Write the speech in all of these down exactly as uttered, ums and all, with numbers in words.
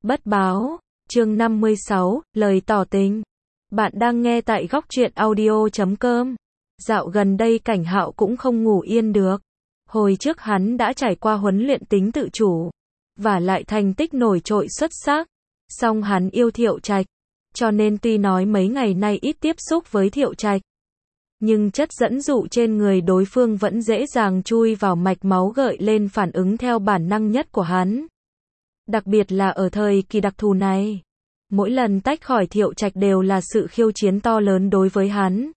Bất báo, chương năm mươi sáu, lời tỏ tình. Bạn đang nghe tại góc truyện audio chấm com. Dạo gần đây Cảnh Hạo cũng không ngủ yên được. Hồi trước hắn đã trải qua huấn luyện tính tự chủ, và lại thành tích nổi trội xuất sắc. Song hắn yêu Thiệu Trạch, cho nên tuy nói mấy ngày nay ít tiếp xúc với Thiệu Trạch, nhưng chất dẫn dụ trên người đối phương vẫn dễ dàng chui vào mạch máu, gợi lên phản ứng theo bản năng nhất của hắn. Đặc biệt là ở thời kỳ đặc thù này, mỗi lần tách khỏi Thiệu Trạch đều là sự khiêu chiến to lớn đối với hắn.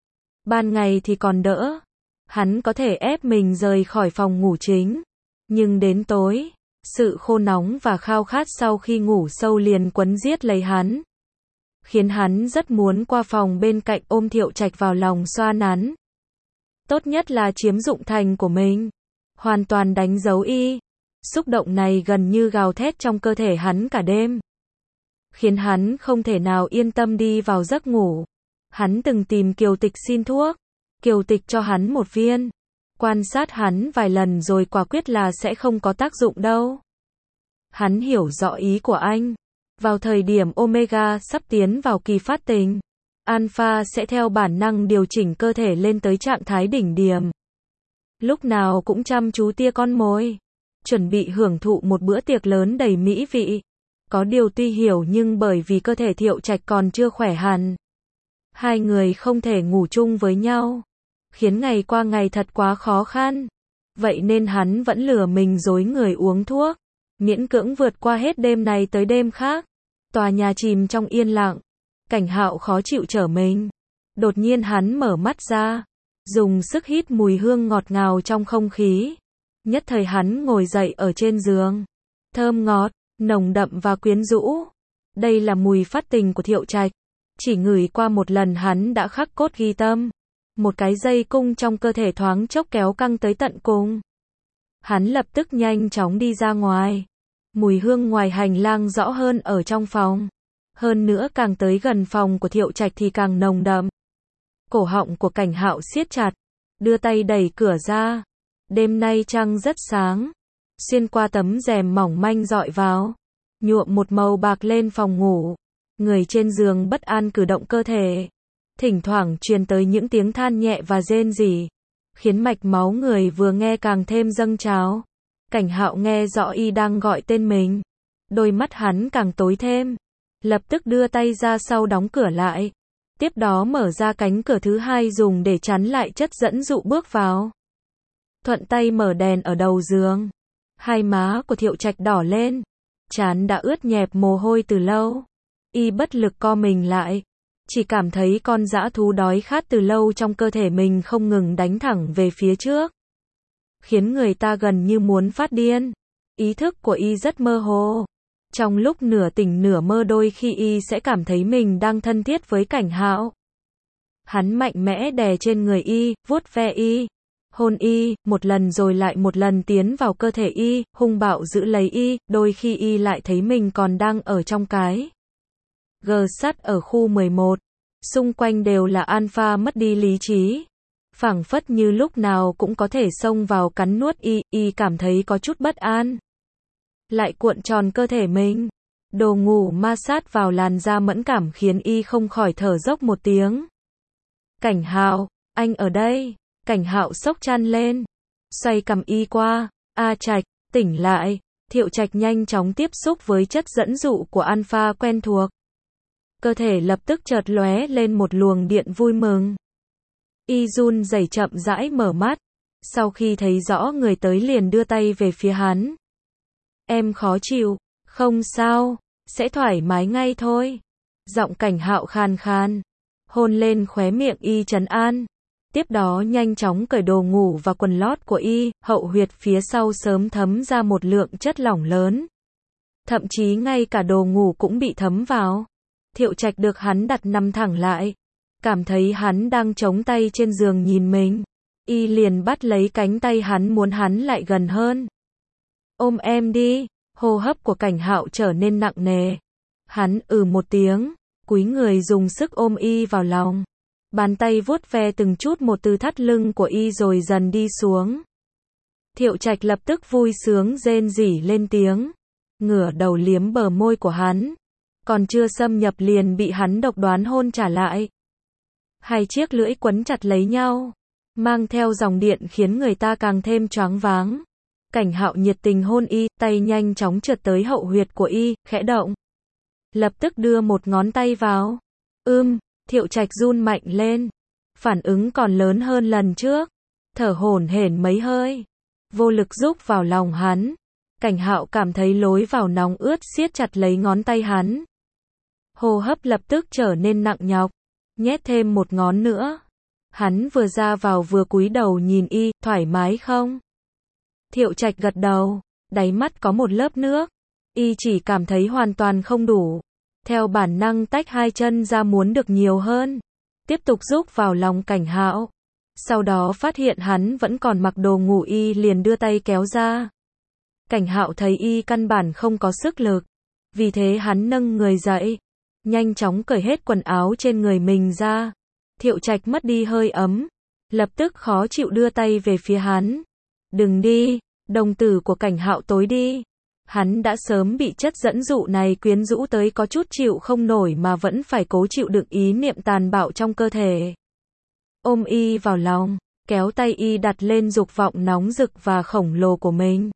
Ban ngày thì còn đỡ, hắn có thể ép mình rời khỏi phòng ngủ chính, nhưng đến tối, sự khô nóng và khao khát sau khi ngủ sâu liền quấn giết lấy hắn, khiến hắn rất muốn qua phòng bên cạnh ôm Thiệu Trạch vào lòng xoa nắn. Tốt nhất là chiếm dụng thành của mình, hoàn toàn đánh dấu y. Xúc động này gần như gào thét trong cơ thể hắn cả đêm, khiến hắn không thể nào yên tâm đi vào giấc ngủ. Hắn từng tìm Kiều Tịch xin thuốc, Kiều Tịch cho hắn một viên, quan sát hắn vài lần rồi quả quyết là sẽ không có tác dụng đâu. Hắn hiểu rõ ý của anh. Vào thời điểm Omega sắp tiến vào kỳ phát tình, Alpha sẽ theo bản năng điều chỉnh cơ thể lên tới trạng thái đỉnh điểm, lúc nào cũng chăm chú tia con mồi, chuẩn bị hưởng thụ một bữa tiệc lớn đầy mỹ vị. Có điều tuy hiểu nhưng bởi vì cơ thể Thiệu Trạch còn chưa khỏe hẳn, hai người không thể ngủ chung với nhau, khiến ngày qua ngày thật quá khó khăn. Vậy nên hắn vẫn lừa mình dối người uống thuốc, miễn cưỡng vượt qua hết đêm này tới đêm khác. Tòa nhà chìm trong yên lặng, Cảnh Hạo khó chịu trở mình. Đột nhiên hắn mở mắt ra, dùng sức hít mùi hương ngọt ngào trong không khí. Nhất thời hắn ngồi dậy ở trên giường. Thơm ngọt, nồng đậm và quyến rũ. Đây là mùi phát tình của Thiệu Trạch. Chỉ ngửi qua một lần hắn đã khắc cốt ghi tâm. Một cái dây cung trong cơ thể thoáng chốc kéo căng tới tận cùng. Hắn lập tức nhanh chóng đi ra ngoài. Mùi hương ngoài hành lang rõ hơn ở trong phòng. Hơn nữa càng tới gần phòng của Thiệu Trạch thì càng nồng đậm. Cổ họng của Cảnh Hạo siết chặt, đưa tay đẩy cửa ra. Đêm nay trăng rất sáng, xuyên qua tấm rèm mỏng manh dọi vào, nhuộm một màu bạc lên phòng ngủ. Người trên giường bất an cử động cơ thể, thỉnh thoảng truyền tới những tiếng than nhẹ và rên rỉ, khiến mạch máu người vừa nghe càng thêm dâng trào. Cảnh Hạo nghe rõ y đang gọi tên mình, đôi mắt hắn càng tối thêm, lập tức đưa tay ra sau đóng cửa lại, tiếp đó mở ra cánh cửa thứ hai dùng để chắn lại chất dẫn dụ bước vào. Thuận tay mở đèn ở đầu giường, hai má của Thiệu Trạch đỏ lên, trán đã ướt nhẹp mồ hôi từ lâu. Y bất lực co mình lại, chỉ cảm thấy con dã thú đói khát từ lâu trong cơ thể mình không ngừng đánh thẳng về phía trước, khiến người ta gần như muốn phát điên. Ý thức của y rất mơ hồ. Trong lúc nửa tỉnh nửa mơ đôi khi y sẽ cảm thấy mình đang thân thiết với Cảnh Hạo. Hắn mạnh mẽ đè trên người y, vuốt ve y, hôn y, một lần rồi lại một lần tiến vào cơ thể y, hung bạo giữ lấy y. Đôi khi y lại thấy mình còn đang ở trong cái gờ sắt ở khu mười một. Xung quanh đều là Alpha mất đi lý trí, phảng phất như lúc nào cũng có thể xông vào cắn nuốt y. Y cảm thấy có chút bất an, lại cuộn tròn cơ thể mình. Đồ ngủ ma sát vào làn da mẫn cảm khiến y không khỏi thở dốc một tiếng. Cảnh Hạo, anh ở đây. Cảnh Hạo xốc chăn lên, xoay cằm y qua. A Trạch, tỉnh lại. Thiệu Trạch nhanh chóng tiếp xúc với chất dẫn dụ của Alpha quen thuộc, cơ thể lập tức chợt lóe lên một luồng điện vui mừng. Y run rẩy chậm rãi mở mắt, sau khi thấy rõ người tới liền đưa tay về phía hắn. Em khó chịu, không sao, sẽ thoải mái ngay thôi. Giọng Cảnh Hạo khàn khàn, hôn lên khóe miệng y trấn an. Tiếp đó nhanh chóng cởi đồ ngủ và quần lót của y, hậu huyệt phía sau sớm thấm ra một lượng chất lỏng lớn. Thậm chí ngay cả đồ ngủ cũng bị thấm vào. Thiệu Trạch được hắn đặt nằm thẳng lại, cảm thấy hắn đang chống tay trên giường nhìn mình. Y liền bắt lấy cánh tay hắn muốn hắn lại gần hơn. Ôm em đi. Hô hấp của Cảnh Hạo trở nên nặng nề. Hắn ừ một tiếng, cúi người dùng sức ôm y vào lòng. Bàn tay vuốt ve từng chút một từ thắt lưng của y rồi dần đi xuống. Thiệu Trạch lập tức vui sướng rên rỉ lên tiếng. ngửa đầu liếm bờ môi của hắn. Còn chưa xâm nhập liền bị hắn độc đoán hôn trả lại. Hai chiếc lưỡi quấn chặt lấy nhau, mang theo dòng điện khiến người ta càng thêm choáng váng. Cảnh Hạo nhiệt tình hôn y, tay nhanh chóng trượt tới hậu huyệt của y, khẽ động. Lập tức đưa một ngón tay vào. Ưm, Thiệu Trạch run mạnh lên. Phản ứng còn lớn hơn lần trước. Thở hổn hển mấy hơi. Vô lực rúc vào lòng hắn. Cảnh Hạo cảm thấy lối vào nóng ướt siết chặt lấy ngón tay hắn. Hô hấp lập tức trở nên nặng nhọc. Nhét thêm một ngón nữa. Hắn vừa ra vào vừa cúi đầu nhìn y, thoải mái không? Thiệu Trạch gật đầu, đáy mắt có một lớp nước. Y chỉ cảm thấy hoàn toàn không đủ. Theo bản năng tách hai chân ra muốn được nhiều hơn. Tiếp tục rúc vào lòng Cảnh Hạo. Sau đó phát hiện hắn vẫn còn mặc đồ ngủ y liền đưa tay kéo ra. Cảnh Hạo thấy y căn bản không có sức lực. Vì thế hắn nâng người dậy. Nhanh chóng cởi hết quần áo trên người mình ra. Thiệu Trạch mất đi hơi ấm. Lập tức khó chịu đưa tay về phía hắn. Đừng đi, đồng tử của Cảnh Hạo tối đi. Hắn đã sớm bị chất dẫn dụ này quyến rũ tới có chút chịu không nổi mà vẫn phải cố chịu đựng ý niệm tàn bạo trong cơ thể. Ôm y vào lòng, kéo tay y đặt lên dục vọng nóng rực và khổng lồ của mình.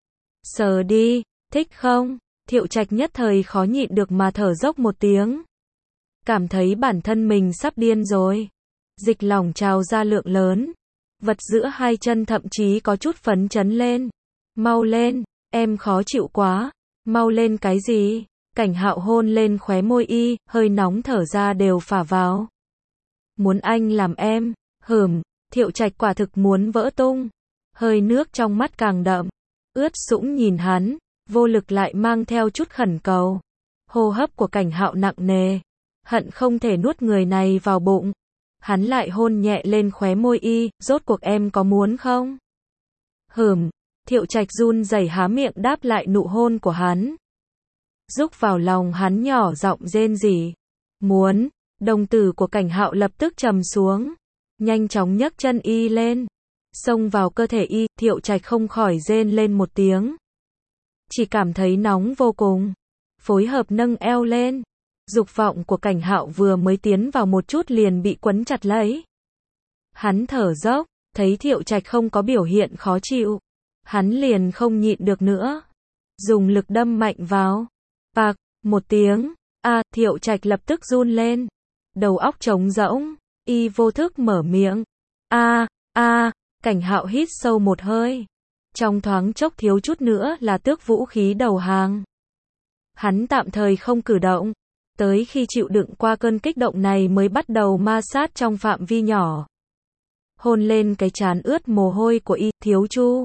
Sờ đi, thích không? Thiệu Trạch nhất thời khó nhịn được mà thở dốc một tiếng. Cảm thấy bản thân mình sắp điên rồi. Dịch lỏng trào ra lượng lớn. Vật giữa hai chân thậm chí có chút phấn chấn lên. Mau lên, em khó chịu quá. Mau lên cái gì? Cảnh Hạo hôn lên khóe môi y, hơi nóng thở ra đều phả vào. Muốn anh làm em, hửm, Thiệu Trạch quả thực muốn vỡ tung. Hơi nước trong mắt càng đậm. Ướt sũng nhìn hắn, vô lực lại mang theo chút khẩn cầu. Hô hấp của Cảnh Hạo nặng nề. Hận không thể nuốt người này vào bụng. Hắn lại hôn nhẹ lên khóe môi y, rốt cuộc em có muốn không? Hửm, Thiệu Trạch run rẩy há miệng đáp lại nụ hôn của hắn. Rúc vào lòng hắn nhỏ giọng rên rỉ. Muốn, đồng tử của Cảnh Hạo lập tức trầm xuống. Nhanh chóng nhấc chân y lên. Xông vào cơ thể y, Thiệu Trạch không khỏi rên lên một tiếng. Chỉ cảm thấy nóng vô cùng. Phối hợp nâng eo lên. Dục vọng của Cảnh Hạo vừa mới tiến vào một chút liền bị quấn chặt lấy. Hắn thở dốc, thấy Thiệu Trạch không có biểu hiện khó chịu. Hắn liền không nhịn được nữa. Dùng lực đâm mạnh vào. Bạc, một tiếng. A, à, Thiệu Trạch lập tức run lên. Đầu óc trống rỗng. Y vô thức mở miệng. A, a, Cảnh Hạo hít sâu một hơi. Trong thoáng chốc thiếu chút nữa là tước vũ khí đầu hàng. Hắn tạm thời không cử động. Tới khi chịu đựng qua cơn kích động này mới bắt đầu ma sát trong phạm vi nhỏ. Hôn lên cái trán ướt mồ hôi của y, Thiếu Chu.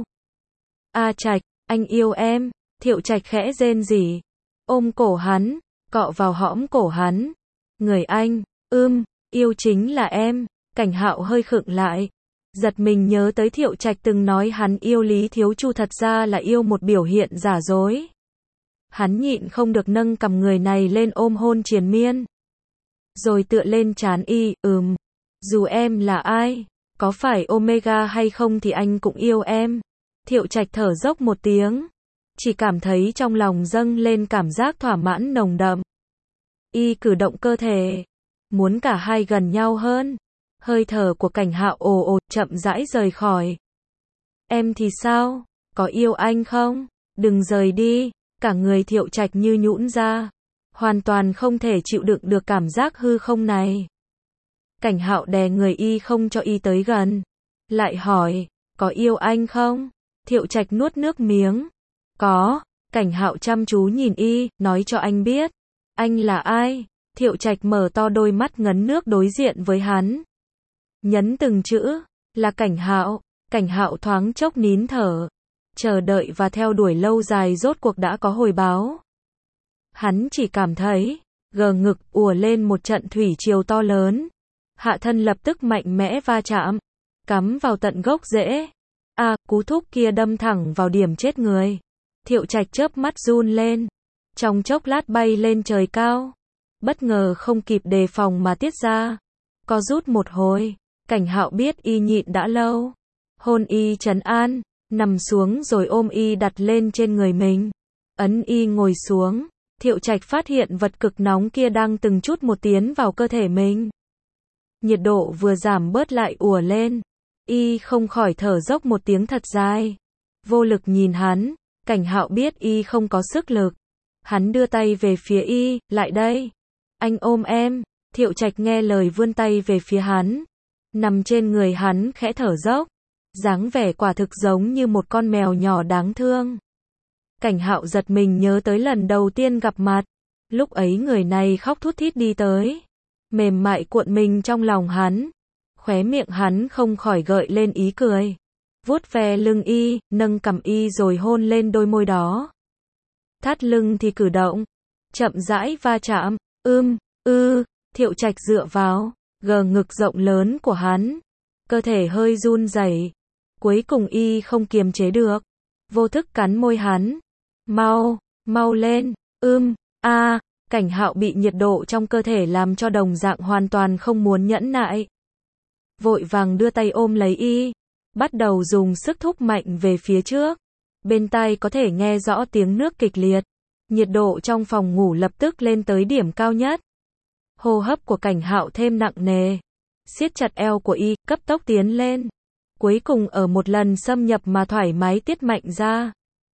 A Trạch, anh yêu em. Thiệu Trạch khẽ rên rỉ. Ôm cổ hắn, cọ vào hõm cổ hắn. Người anh, ưm, yêu chính là em. Cảnh Hạo hơi khựng lại. Giật mình nhớ tới Thiệu Trạch từng nói hắn yêu Lý Thiếu Chu thật ra là yêu một biểu hiện giả dối. Hắn nhịn không được nâng cầm người này lên ôm hôn triền miên. Rồi tựa lên trán y, ừm. Dù em là ai, có phải Omega hay không thì anh cũng yêu em. Thiệu Trạch thở dốc một tiếng. Chỉ cảm thấy trong lòng dâng lên cảm giác thỏa mãn nồng đậm. Y cử động cơ thể. Muốn cả hai gần nhau hơn. Hơi thở của Cảnh Hạo ồ ồ, chậm rãi rời khỏi. Em thì sao? Có yêu anh không? Đừng rời đi. Cả người Thiệu Trạch như nhũn ra. Hoàn toàn không thể chịu đựng được cảm giác hư không này. Cảnh Hạo đè người y không cho y tới gần. Lại hỏi, có yêu anh không? Thiệu Trạch nuốt nước miếng. Có. Cảnh Hạo chăm chú nhìn y, nói cho anh biết. Anh là ai? Thiệu Trạch mở to đôi mắt ngấn nước đối diện với hắn. Nhấn từng chữ, là Cảnh Hạo. Cảnh Hạo thoáng chốc nín thở. Chờ đợi và theo đuổi lâu dài rốt cuộc đã có hồi báo. Hắn chỉ cảm thấy, gờ ngực ùa lên một trận thủy triều to lớn. Hạ thân lập tức mạnh mẽ va chạm. Cắm vào tận gốc rễ. A, à, cú thúc kia đâm thẳng vào điểm chết người. Thiệu Trạch chớp mắt run lên. Trong chốc lát bay lên trời cao. Bất ngờ không kịp đề phòng mà tiết ra. Co rút một hồi. Cảnh Hạo biết y nhịn đã lâu. Hôn y trấn an. Nằm xuống rồi ôm y đặt lên trên người mình. Ấn y ngồi xuống, Thiệu Trạch phát hiện vật cực nóng kia đang từng chút một tiến vào cơ thể mình. Nhiệt độ vừa giảm bớt lại ùa lên. Y không khỏi thở dốc một tiếng thật dài. Vô lực nhìn hắn, Cảnh Hạo biết y không có sức lực. Hắn đưa tay về phía y, lại đây. Anh ôm em. Thiệu Trạch nghe lời vươn tay về phía hắn. Nằm trên người hắn khẽ thở dốc. Dáng vẻ quả thực giống như một con mèo nhỏ đáng thương. Cảnh Hạo giật mình nhớ tới lần đầu tiên gặp mặt. Lúc ấy người này khóc thút thít đi tới. Mềm mại cuộn mình trong lòng hắn. Khóe miệng hắn không khỏi gợi lên ý cười. Vuốt ve lưng y, nâng cằm y rồi hôn lên đôi môi đó. Thắt lưng thì cử động. Chậm rãi va chạm. Ưm, ư, Thiệu Trạch dựa vào. Gờ ngực rộng lớn của hắn. Cơ thể hơi run rẩy. Cuối cùng y không kiềm chế được. Vô thức cắn môi hắn. Mau, mau lên. Ưm, a. Cảnh Hạo bị nhiệt độ trong cơ thể làm cho đồng dạng hoàn toàn không muốn nhẫn nại. Vội vàng đưa tay ôm lấy y. Bắt đầu dùng sức thúc mạnh về phía trước. Bên tai có thể nghe rõ tiếng nước kịch liệt. Nhiệt độ trong phòng ngủ lập tức lên tới điểm cao nhất. Hô hấp của Cảnh Hạo thêm nặng nề. Siết chặt eo của y, cấp tốc tiến lên. Cuối cùng ở một lần xâm nhập mà thoải mái tiết mạnh ra.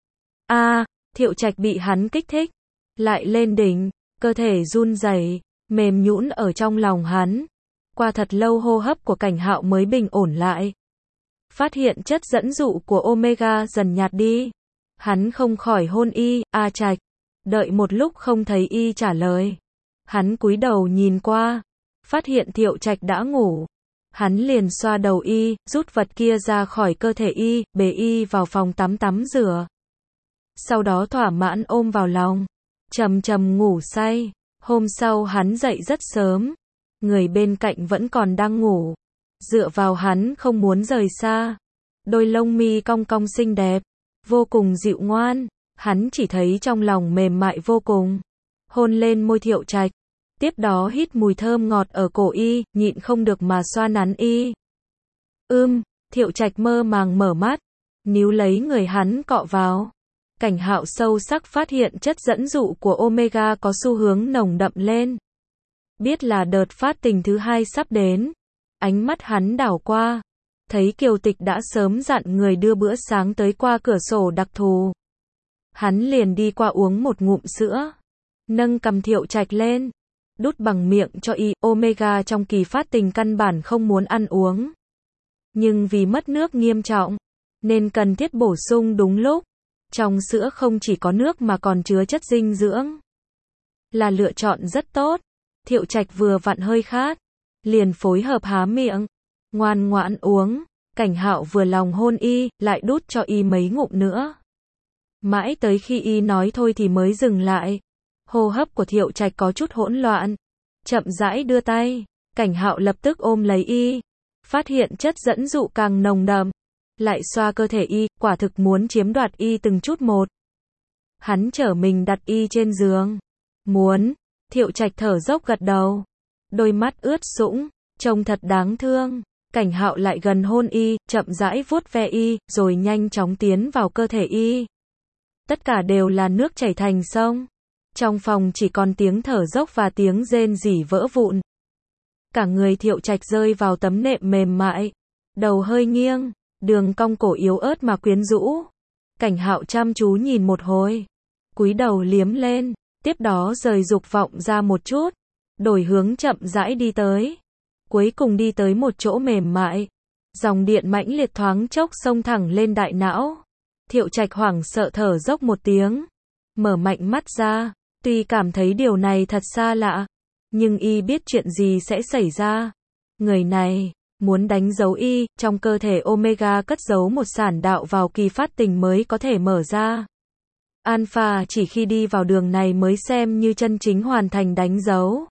A, Thiệu Trạch bị hắn kích thích. Lại lên đỉnh, cơ thể run rẩy, mềm nhũn ở trong lòng hắn. Qua thật lâu hô hấp của Cảnh Hạo mới bình ổn lại. Phát hiện chất dẫn dụ của Omega dần nhạt đi. Hắn không khỏi hôn y, A Trạch. Đợi một lúc không thấy y trả lời. Hắn cúi đầu nhìn qua. Phát hiện Thiệu Trạch đã ngủ. Hắn liền xoa đầu y, rút vật kia ra khỏi cơ thể y, bế y vào phòng tắm tắm rửa. Sau đó thỏa mãn ôm vào lòng. Trầm trầm ngủ say. Hôm sau hắn dậy rất sớm. Người bên cạnh vẫn còn đang ngủ. Dựa vào hắn không muốn rời xa. Đôi lông mi cong cong xinh đẹp. Vô cùng dịu ngoan. Hắn chỉ thấy trong lòng mềm mại vô cùng. Hôn lên môi Thiệu Trạch. Tiếp đó hít mùi thơm ngọt ở cổ y, nhịn không được mà xoa nắn y. Ưm, Thiệu Trạch mơ màng mở mắt. Níu lấy người hắn cọ vào. Cảnh Hạo sâu sắc phát hiện chất dẫn dụ của Omega có xu hướng nồng đậm lên. Biết là đợt phát tình thứ hai sắp đến. Ánh mắt hắn đảo qua. Thấy Kiều Tịch đã sớm dặn người đưa bữa sáng tới qua cửa sổ đặc thù. Hắn liền đi qua uống một ngụm sữa. Nâng cằm Thiệu Trạch lên. Đút bằng miệng cho y. Omega trong kỳ phát tình căn bản không muốn ăn uống. Nhưng vì mất nước nghiêm trọng. Nên cần thiết bổ sung đúng lúc. Trong sữa không chỉ có nước mà còn chứa chất dinh dưỡng. Là lựa chọn rất tốt. Thiệu Trạch vừa vặn hơi khát. Liền phối hợp há miệng. Ngoan ngoãn uống. Cảnh Hạo vừa lòng hôn y, lại đút cho y mấy ngụm nữa. Mãi tới khi y nói thôi thì mới dừng lại. Hô hấp của Thiệu Trạch có chút hỗn loạn. Chậm rãi đưa tay. Cảnh Hạo lập tức ôm lấy y. Phát hiện chất dẫn dụ càng nồng đậm. Lại xoa cơ thể y, quả thực muốn chiếm đoạt y từng chút một. Hắn trở mình đặt y trên giường. Muốn. Thiệu Trạch thở dốc gật đầu. Đôi mắt ướt sũng, trông thật đáng thương. Cảnh Hạo lại gần hôn y, chậm rãi vuốt ve y, rồi nhanh chóng tiến vào cơ thể y. Tất cả đều là nước chảy thành sông. Trong phòng chỉ còn tiếng thở dốc và tiếng rên rỉ vỡ vụn. Cả người Thiệu Trạch rơi vào tấm nệm mềm mại. Đầu hơi nghiêng, đường cong cổ yếu ớt mà quyến rũ. Cảnh Hạo chăm chú nhìn một hồi. Cúi đầu liếm lên, tiếp đó rời dục vọng ra một chút. Đổi hướng chậm rãi đi tới. Cuối cùng đi tới một chỗ mềm mại. Dòng điện mãnh liệt thoáng chốc xông thẳng lên đại não. Thiệu Trạch hoảng sợ thở dốc một tiếng. Mở mạnh mắt ra. Tuy cảm thấy điều này thật xa lạ. Nhưng y biết chuyện gì sẽ xảy ra. Người này muốn đánh dấu y, trong cơ thể Omega cất giấu một sản đạo vào kỳ phát tình mới có thể mở ra. Alpha chỉ khi đi vào đường này mới xem như chân chính hoàn thành đánh dấu.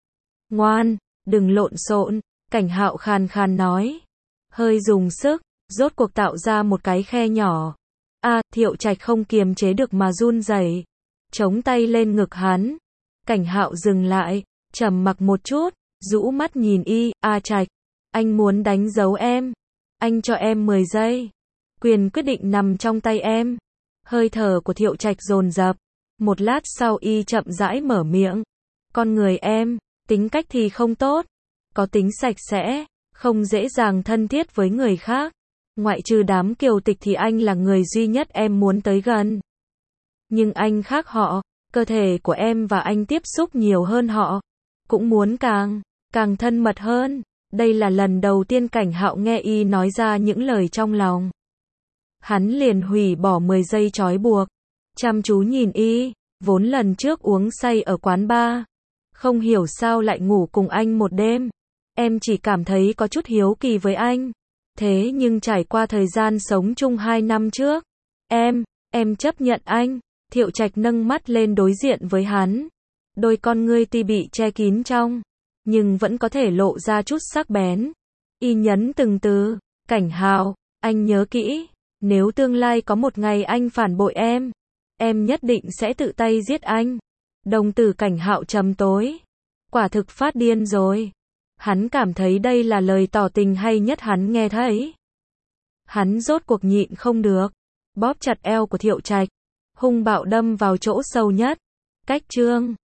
Ngoan, đừng lộn xộn, Cảnh Hạo khàn khàn nói. Hơi dùng sức, rốt cuộc tạo ra một cái khe nhỏ. A, Thiệu Trạch không kiềm chế được mà run rẩy, chống tay lên ngực hắn. Cảnh Hạo dừng lại, trầm mặc một chút, rũ mắt nhìn y. A Trạch, anh muốn đánh dấu em. Anh cho em mười giây. Quyền quyết định nằm trong tay em. Hơi thở của Thiệu Trạch dồn dập. Một lát sau y chậm rãi mở miệng. Con người em, tính cách thì không tốt. Có tính sạch sẽ, không dễ dàng thân thiết với người khác. Ngoại trừ đám kiều tịch thì anh là người duy nhất em muốn tới gần. Nhưng anh khác họ, cơ thể của em và anh tiếp xúc nhiều hơn họ. Cũng muốn càng, càng thân mật hơn. Đây là lần đầu tiên Cảnh Hạo nghe y nói ra những lời trong lòng. Hắn liền hủy bỏ mười giây trói buộc. Chăm chú nhìn y, vốn lần trước uống say ở quán bar. Không hiểu sao lại ngủ cùng anh một đêm. Em chỉ cảm thấy có chút hiếu kỳ với anh. Thế nhưng trải qua thời gian sống chung hai năm trước, em, em chấp nhận anh. Thiệu Trạch nâng mắt lên đối diện với hắn. Đôi con ngươi tuy bị che kín trong, nhưng vẫn có thể lộ ra chút sắc bén. Y nhấn từng từ, Cảnh Hạo, anh nhớ kỹ, nếu tương lai có một ngày anh phản bội em, em nhất định sẽ tự tay giết anh. Đồng tử Cảnh Hạo trầm tối. Quả thực phát điên rồi. Hắn cảm thấy đây là lời tỏ tình hay nhất hắn nghe thấy. Hắn rốt cuộc nhịn không được, bóp chặt eo của Thiệu Trạch, hung bạo đâm vào chỗ sâu nhất. Cách chương